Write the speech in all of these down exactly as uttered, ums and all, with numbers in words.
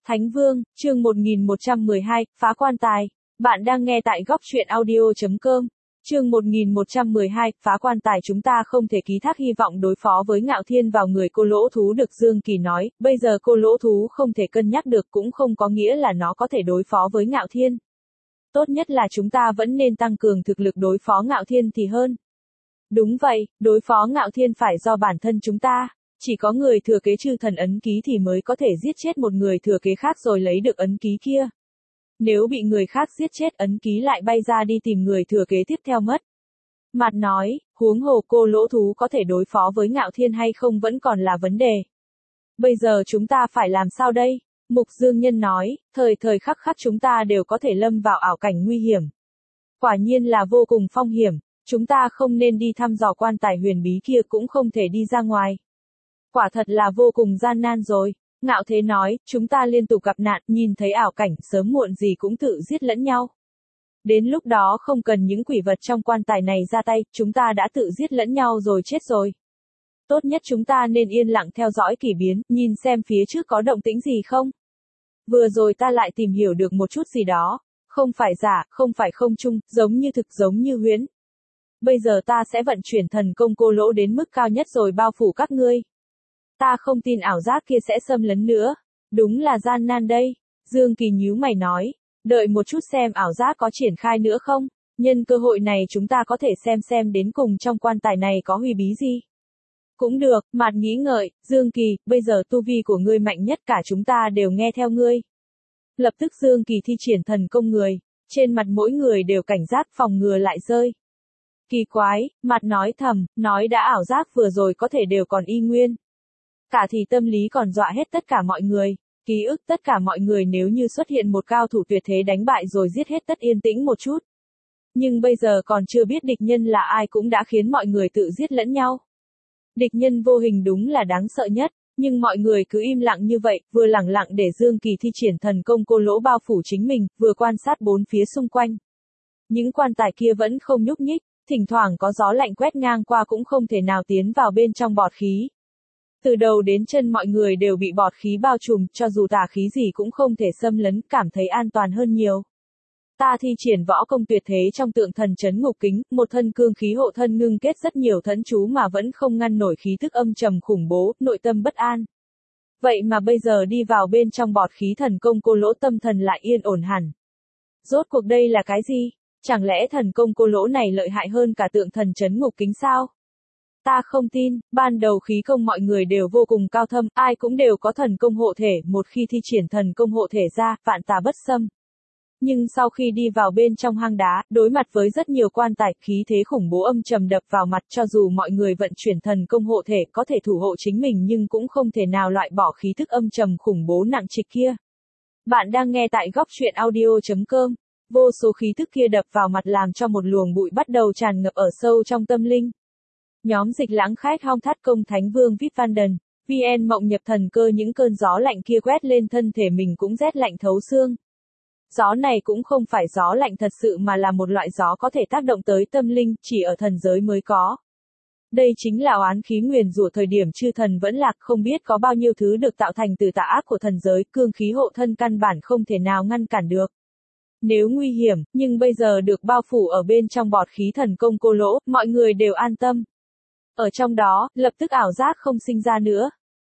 Thánh Vương, chương một nghìn một trăm mười hai, phá quan tài. Bạn đang nghe tại góc truyện audio chấm com. Chương một nghìn một trăm mười hai, phá quan tài. Chúng ta không thể ký thác hy vọng đối phó với Ngạo Thiên vào người cô lỗ thú được, Dương Kỳ nói, bây giờ cô lỗ thú không thể cân nhắc được cũng không có nghĩa là nó có thể đối phó với Ngạo Thiên. Tốt nhất là chúng ta vẫn nên tăng cường thực lực đối phó Ngạo Thiên thì hơn. Đúng vậy, đối phó Ngạo Thiên phải do bản thân chúng ta. Chỉ có người thừa kế chư thần ấn ký thì mới có thể giết chết một người thừa kế khác rồi lấy được ấn ký kia. Nếu bị người khác giết chết ấn ký lại bay ra đi tìm người thừa kế tiếp theo mất. Mạt nói, huống hồ cô lỗ thú có thể đối phó với Ngạo Thiên hay không vẫn còn là vấn đề. Bây giờ chúng ta phải làm sao đây? Mục Dương Nhân nói, thời thời khắc khắc chúng ta đều có thể lâm vào ảo cảnh nguy hiểm. Quả nhiên là vô cùng phong hiểm, chúng ta không nên đi thăm dò quan tài huyền bí kia cũng không thể đi ra ngoài. Quả thật là vô cùng gian nan rồi. Ngạo Thế nói, chúng ta liên tục gặp nạn, nhìn thấy ảo cảnh, sớm muộn gì cũng tự giết lẫn nhau. Đến lúc đó không cần những quỷ vật trong quan tài này ra tay, chúng ta đã tự giết lẫn nhau rồi chết rồi. Tốt nhất chúng ta nên yên lặng theo dõi kỳ biến, nhìn xem phía trước có động tĩnh gì không. Vừa rồi ta lại tìm hiểu được một chút gì đó, không phải giả, không phải không chung, giống như thực giống như huyễn. Bây giờ ta sẽ vận chuyển thần công cô lỗ đến mức cao nhất rồi bao phủ các ngươi. Ta không tin ảo giác kia sẽ xâm lấn nữa. Đúng là gian nan đây. Dương Kỳ nhíu mày nói. Đợi một chút xem ảo giác có triển khai nữa không. Nhân cơ hội này chúng ta có thể xem xem đến cùng trong quan tài này có huy bí gì. Cũng được, Mạt nghĩ ngợi, Dương Kỳ, bây giờ tu vi của ngươi mạnh nhất cả chúng ta đều nghe theo ngươi. Lập tức Dương Kỳ thi triển thần công người. Trên mặt mỗi người đều cảnh giác phòng ngừa lại rơi. Kỳ quái, Mạt nói thầm, nói đã ảo giác vừa rồi có thể đều còn y nguyên. Cả thì tâm lý còn dọa hết tất cả mọi người, ký ức tất cả mọi người nếu như xuất hiện một cao thủ tuyệt thế đánh bại rồi giết hết tất yên tĩnh một chút. Nhưng bây giờ còn chưa biết địch nhân là ai cũng đã khiến mọi người tự giết lẫn nhau. Địch nhân vô hình đúng là đáng sợ nhất, nhưng mọi người cứ im lặng như vậy, vừa lẳng lặng để Dương Kỳ thi triển thần công cô lỗ bao phủ chính mình, vừa quan sát bốn phía xung quanh. Những quan tài kia vẫn không nhúc nhích, thỉnh thoảng có gió lạnh quét ngang qua cũng không thể nào tiến vào bên trong bọt khí. Từ đầu đến chân mọi người đều bị bọt khí bao trùm, cho dù tà khí gì cũng không thể xâm lấn, cảm thấy an toàn hơn nhiều. Ta thi triển võ công tuyệt thế trong tượng thần trấn ngục kính, một thân cương khí hộ thân ngưng kết rất nhiều thẫn chú mà vẫn không ngăn nổi khí tức âm trầm khủng bố, nội tâm bất an. Vậy mà bây giờ đi vào bên trong bọt khí thần công cô lỗ tâm thần lại yên ổn hẳn. Rốt cuộc đây là cái gì? Chẳng lẽ thần công cô lỗ này lợi hại hơn cả tượng thần trấn ngục kính sao? Ta không tin, ban đầu khí công mọi người đều vô cùng cao thâm, ai cũng đều có thần công hộ thể, một khi thi triển thần công hộ thể ra, vạn tà bất xâm. Nhưng sau khi đi vào bên trong hang đá, đối mặt với rất nhiều quan tài, khí thế khủng bố âm trầm đập vào mặt, cho dù mọi người vận chuyển thần công hộ thể có thể thủ hộ chính mình nhưng cũng không thể nào loại bỏ khí thức âm trầm khủng bố nặng trịch kia. Bạn đang nghe tại góc truyện audio chấm com. Vô số khí thức kia đập vào mặt làm cho một luồng bụi bắt đầu tràn ngập ở sâu trong tâm linh. Nhóm Dịch Lãng Khách Hong Thát Công Thánh Vương vê i pê Vanden, vê en Mộng Nhập Thần Cơ, những cơn gió lạnh kia quét lên thân thể mình cũng rét lạnh thấu xương. Gió này cũng không phải gió lạnh thật sự mà là một loại gió có thể tác động tới tâm linh, chỉ ở thần giới mới có. Đây chính là oán khí nguyền rủa thời điểm chư thần vẫn lạc, không biết có bao nhiêu thứ được tạo thành từ tà ác của thần giới, cương khí hộ thân căn bản không thể nào ngăn cản được. Nếu nguy hiểm, nhưng bây giờ được bao phủ ở bên trong bọt khí thần công cô lỗ, mọi người đều an tâm. Ở trong đó, lập tức ảo giác không sinh ra nữa.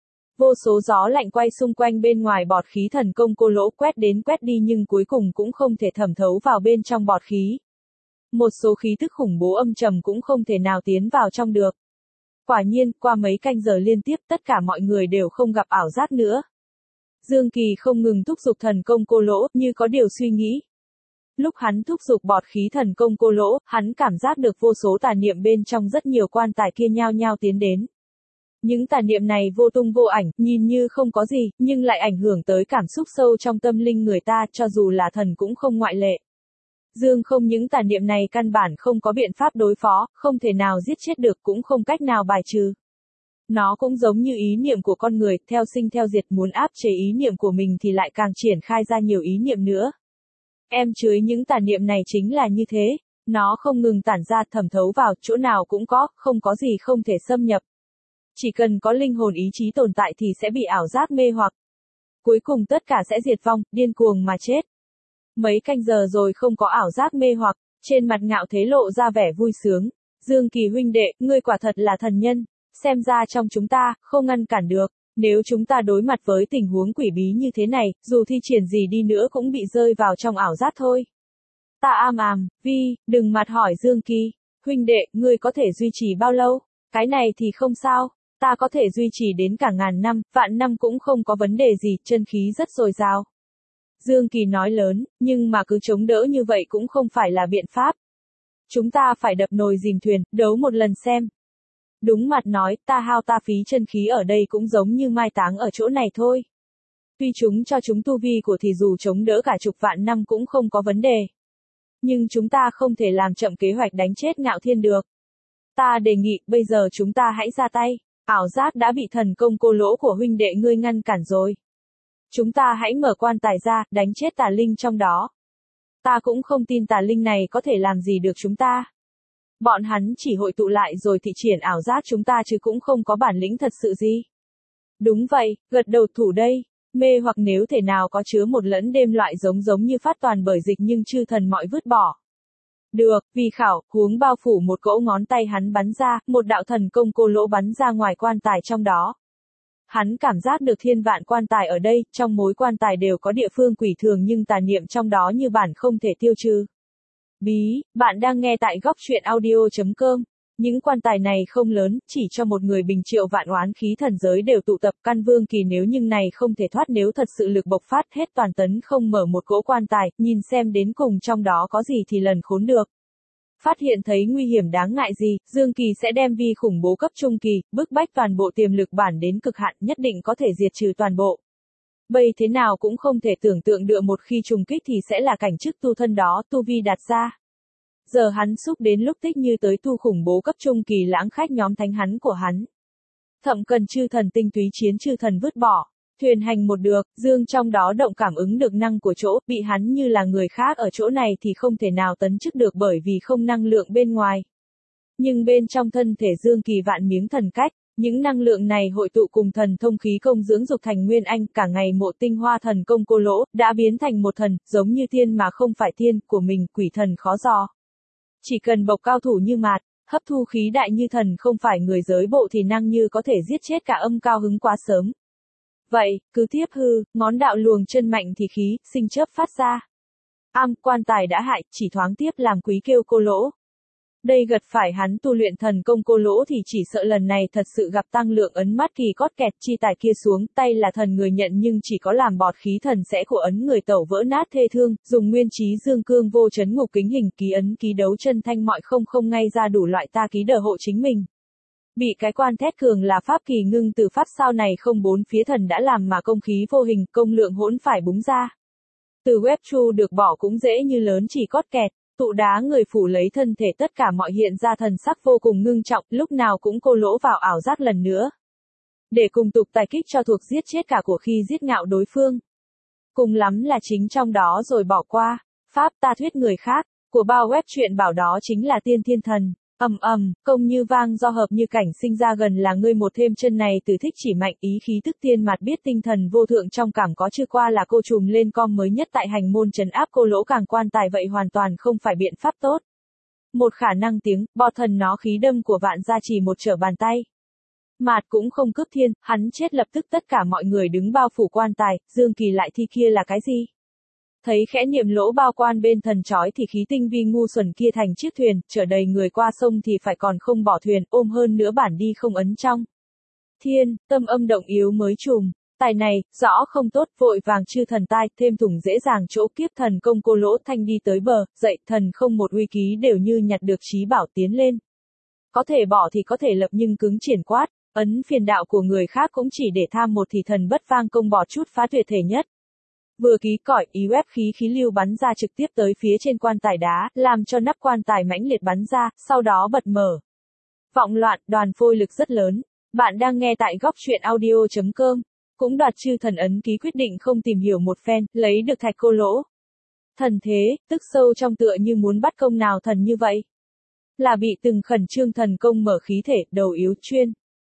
Vô số gió lạnh quay xung quanh bên ngoài bọt khí thần công cô lỗ quét đến quét đi nhưng cuối cùng cũng không thể thẩm thấu vào bên trong bọt khí. Một số khí thức khủng bố âm trầm cũng không thể nào tiến vào trong được. Quả nhiên, qua mấy canh giờ liên tiếp tất cả mọi người đều không gặp ảo giác nữa. Dương Kỳ không ngừng thúc giục thần công cô lỗ, như có điều suy nghĩ. Lúc hắn thúc giục bọt khí thần công cô lỗ, hắn cảm giác được vô số tà niệm bên trong rất nhiều quan tài kia nhao nhao tiến đến. Những tà niệm này vô tung vô ảnh, nhìn như không có gì, nhưng lại ảnh hưởng tới cảm xúc sâu trong tâm linh người ta, cho dù là thần cũng không ngoại lệ. Dương không những tà niệm này căn bản không có biện pháp đối phó, không thể nào giết chết được cũng không cách nào bài trừ. Nó cũng giống như ý niệm của con người, theo sinh theo diệt, muốn áp chế ý niệm của mình thì lại càng triển khai ra nhiều ý niệm nữa. Em chứa những tà niệm này chính là như thế, nó không ngừng tản ra thẩm thấu vào, chỗ nào cũng có, không có gì không thể xâm nhập. Chỉ cần có linh hồn ý chí tồn tại thì sẽ bị ảo giác mê hoặc. cuối cùng tất cả sẽ diệt vong, điên cuồng mà chết. Mấy canh giờ rồi không có ảo giác mê hoặc, trên mặt Ngạo Thế lộ ra vẻ vui sướng. Dương Kỳ huynh đệ, ngươi quả thật là thần nhân, xem ra trong chúng ta, không ngăn cản được, nếu chúng ta đối mặt với tình huống quỷ bí như thế này, dù thi triển gì đi nữa cũng bị rơi vào trong ảo giác thôi. Ta am àm, Vi, đừng mặt hỏi Dương Kỳ, huynh đệ, ngươi có thể duy trì bao lâu? Cái này thì không sao, ta có thể duy trì đến cả ngàn năm, vạn năm cũng không có vấn đề gì, chân khí rất dồi dào. Dương Kỳ nói lớn, nhưng mà cứ chống đỡ như vậy cũng không phải là biện pháp. Chúng ta phải đập nồi dìm thuyền, đấu một lần xem. Đúng mặt nói, ta hao ta phí chân khí ở đây cũng giống như mai táng ở chỗ này thôi. Tuy chúng cho chúng tu vi của thì dù chống đỡ cả chục vạn năm cũng không có vấn đề. Nhưng chúng ta không thể làm chậm kế hoạch đánh chết Ngạo Thiên được. Ta đề nghị, bây giờ chúng ta hãy ra tay. Ảo giác đã bị thần công cô lỗ của huynh đệ ngươi ngăn cản rồi. Chúng ta hãy mở quan tài ra, đánh chết tà linh trong đó. Ta cũng không tin tà linh này có thể làm gì được chúng ta. Bọn hắn chỉ hội tụ lại rồi thị triển ảo giác chúng ta chứ cũng không có bản lĩnh thật sự gì. Đúng vậy, gật đầu thủ đây. Mê hoặc nếu thể nào có chứa một lẫn đêm loại giống giống như phát toàn bởi dịch nhưng chư thần mọi vứt bỏ. Được, vì khảo, huống bao phủ một cỗ ngón tay hắn bắn ra, một đạo thần công cô lỗ bắn ra ngoài quan tài trong đó. Hắn cảm giác được thiên vạn quan tài ở đây, trong mối quan tài đều có địa phương quỷ thường nhưng tà niệm trong đó như bản không thể tiêu trừ. Bí, bạn đang nghe tại góc truyện audio chấm com. Những quan tài này không lớn, chỉ cho một người bình triệu vạn oán khí thần giới đều tụ tập căn vương kỳ nếu nhưng này không thể thoát nếu thật sự lực bộc phát hết toàn tấn không mở một cỗ quan tài, nhìn xem đến cùng trong đó có gì thì lần khốn được. Phát hiện thấy nguy hiểm đáng ngại gì, Dương Kỳ sẽ đem vi khủng bố cấp trung kỳ, bức bách toàn bộ tiềm lực bản đến cực hạn nhất định có thể diệt trừ toàn bộ. Bây thế nào cũng không thể tưởng tượng được một khi trùng kích thì sẽ là cảnh chức tu thân đó, tu vi đạt ra. Giờ hắn xúc đến lúc tích như tới tu khủng bố cấp trung kỳ lãng khách nhóm thánh hắn của hắn. Thậm cần chư thần tinh túy chiến chư thần vứt bỏ. Thuyền hành một được, Dương trong đó động cảm ứng được năng của chỗ, bị hắn như là người khác ở chỗ này thì không thể nào tấn chức được bởi vì không năng lượng bên ngoài. Nhưng bên trong thân thể Dương Kỳ vạn miếng thần cách, những năng lượng này hội tụ cùng thần thông khí công dưỡng dục thành nguyên anh, cả ngày mộ tinh hoa thần công cô lỗ, đã biến thành một thần, giống như tiên mà không phải tiên, của mình, quỷ thần khó dò. Chỉ cần bộc cao thủ như mạt, hấp thu khí đại như thần không phải người giới bộ thì năng như có thể giết chết cả âm cao hứng quá sớm. Vậy, cứ tiếp hư, ngón đạo luồng chân mạnh thì khí, sinh chớp phát ra. Am, quan tài đã hại, chỉ thoáng tiếp làm quý kêu cô lỗ. Đây gật phải hắn tu luyện thần công cô lỗ thì chỉ sợ lần này thật sự gặp tăng lượng ấn mắt kỳ cót kẹt chi tài kia xuống, tay là thần người nhận nhưng chỉ có làm bọt khí thần sẽ của ấn người tẩu vỡ nát thê thương, dùng nguyên trí dương cương vô chấn ngục kính hình ký ấn ký đấu chân thanh mọi không không ngay ra đủ loại ta ký đờ hộ chính mình. Bị cái quan thét cường là pháp kỳ ngưng từ pháp sao này không bốn phía thần đã làm mà công khí vô hình, công lượng hỗn phải búng ra. Từ web chu được bỏ cũng dễ như lớn chỉ cót kẹt, tụ đá người phủ lấy thân thể tất cả mọi hiện ra thần sắc vô cùng ngưng trọng, lúc nào cũng cô lỗ vào ảo giác lần nữa. Để cùng tục tài kích cho thuộc giết chết cả của khi giết ngạo đối phương. Cùng lắm là chính trong đó rồi bỏ qua, pháp ta thuyết người khác, của bao web chuyện bảo đó chính là tiên thiên thần. Ầm ầm, công như vang do hợp như cảnh sinh ra gần là ngươi một thêm chân này từ thích chỉ mạnh ý khí tức tiên mặt biết tinh thần vô thượng trong cảm có chưa qua là cô trùm lên com mới nhất tại hành môn trấn áp cô lỗ càng quan tài vậy hoàn toàn không phải biện pháp tốt. Một khả năng tiếng, bò thần nó khí đâm của vạn gia chỉ một trở bàn tay. Mạt cũng không cướp thiên, hắn chết lập tức tất cả mọi người đứng bao phủ quan tài, Dương Kỳ lại thi kia là cái gì? Thấy khẽ niệm lỗ bao quan bên thần chói thì khí tinh vi ngu xuẩn kia thành chiếc thuyền, chở đầy người qua sông thì phải còn không bỏ thuyền, ôm hơn nữa bản đi không ấn trong. Thiên, tâm âm động yếu mới trùm, tài này, rõ không tốt, vội vàng chư thần tai, thêm thủng dễ dàng chỗ kiếp thần công cô lỗ thanh đi tới bờ, dậy thần không một uy ký đều như nhặt được trí bảo tiến lên. Có thể bỏ thì có thể lập nhưng cứng triển quát, ấn phiền đạo của người khác cũng chỉ để tham một thì thần bất vang công bỏ chút phá tuyệt thể nhất. Vừa ký còi, ý web khí khí lưu bắn ra trực tiếp tới phía trên quan tài đá, làm cho nắp quan tài mãnh liệt bắn ra, sau đó bật mở. Vọng loạn, đoàn phôi lực rất lớn. Bạn đang nghe tại góc truyện audio chấm com. Cũng đoạt chư thần ấn ký quyết định không tìm hiểu một phen, lấy được thạch cô lỗ. Thần thế, tức sâu trong tựa như muốn bắt công nào thần như vậy. Là bị từng khẩn trương thần công mở khí thể, đầu yếu chuyên.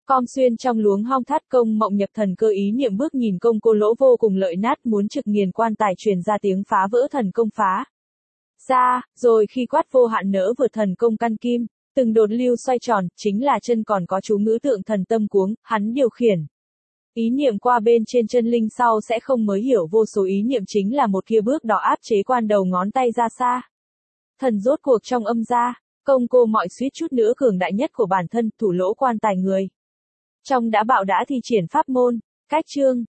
Com xuyên trong luống hong thắt công mộng nhập thần cơ ý niệm bước nhìn công cô lỗ vô cùng lợi nát muốn trực nghiền quan tài truyền ra tiếng phá vỡ thần công phá. Ra, rồi khi quát vô hạn nỡ vượt thần công căn kim, từng đột lưu xoay tròn, chính là chân còn có chú ngữ tượng thần tâm cuống, hắn điều khiển. Ý niệm qua bên trên chân linh sau sẽ không mới hiểu vô số ý niệm chính là một kia bước đỏ áp chế quan đầu ngón tay ra xa. Thần rốt cuộc trong âm ra, công cô mọi suýt chút nữa cường đại nhất của bản thân, thủ lỗ quan tài người. Trong đã bạo đã thi triển pháp môn, cách chương.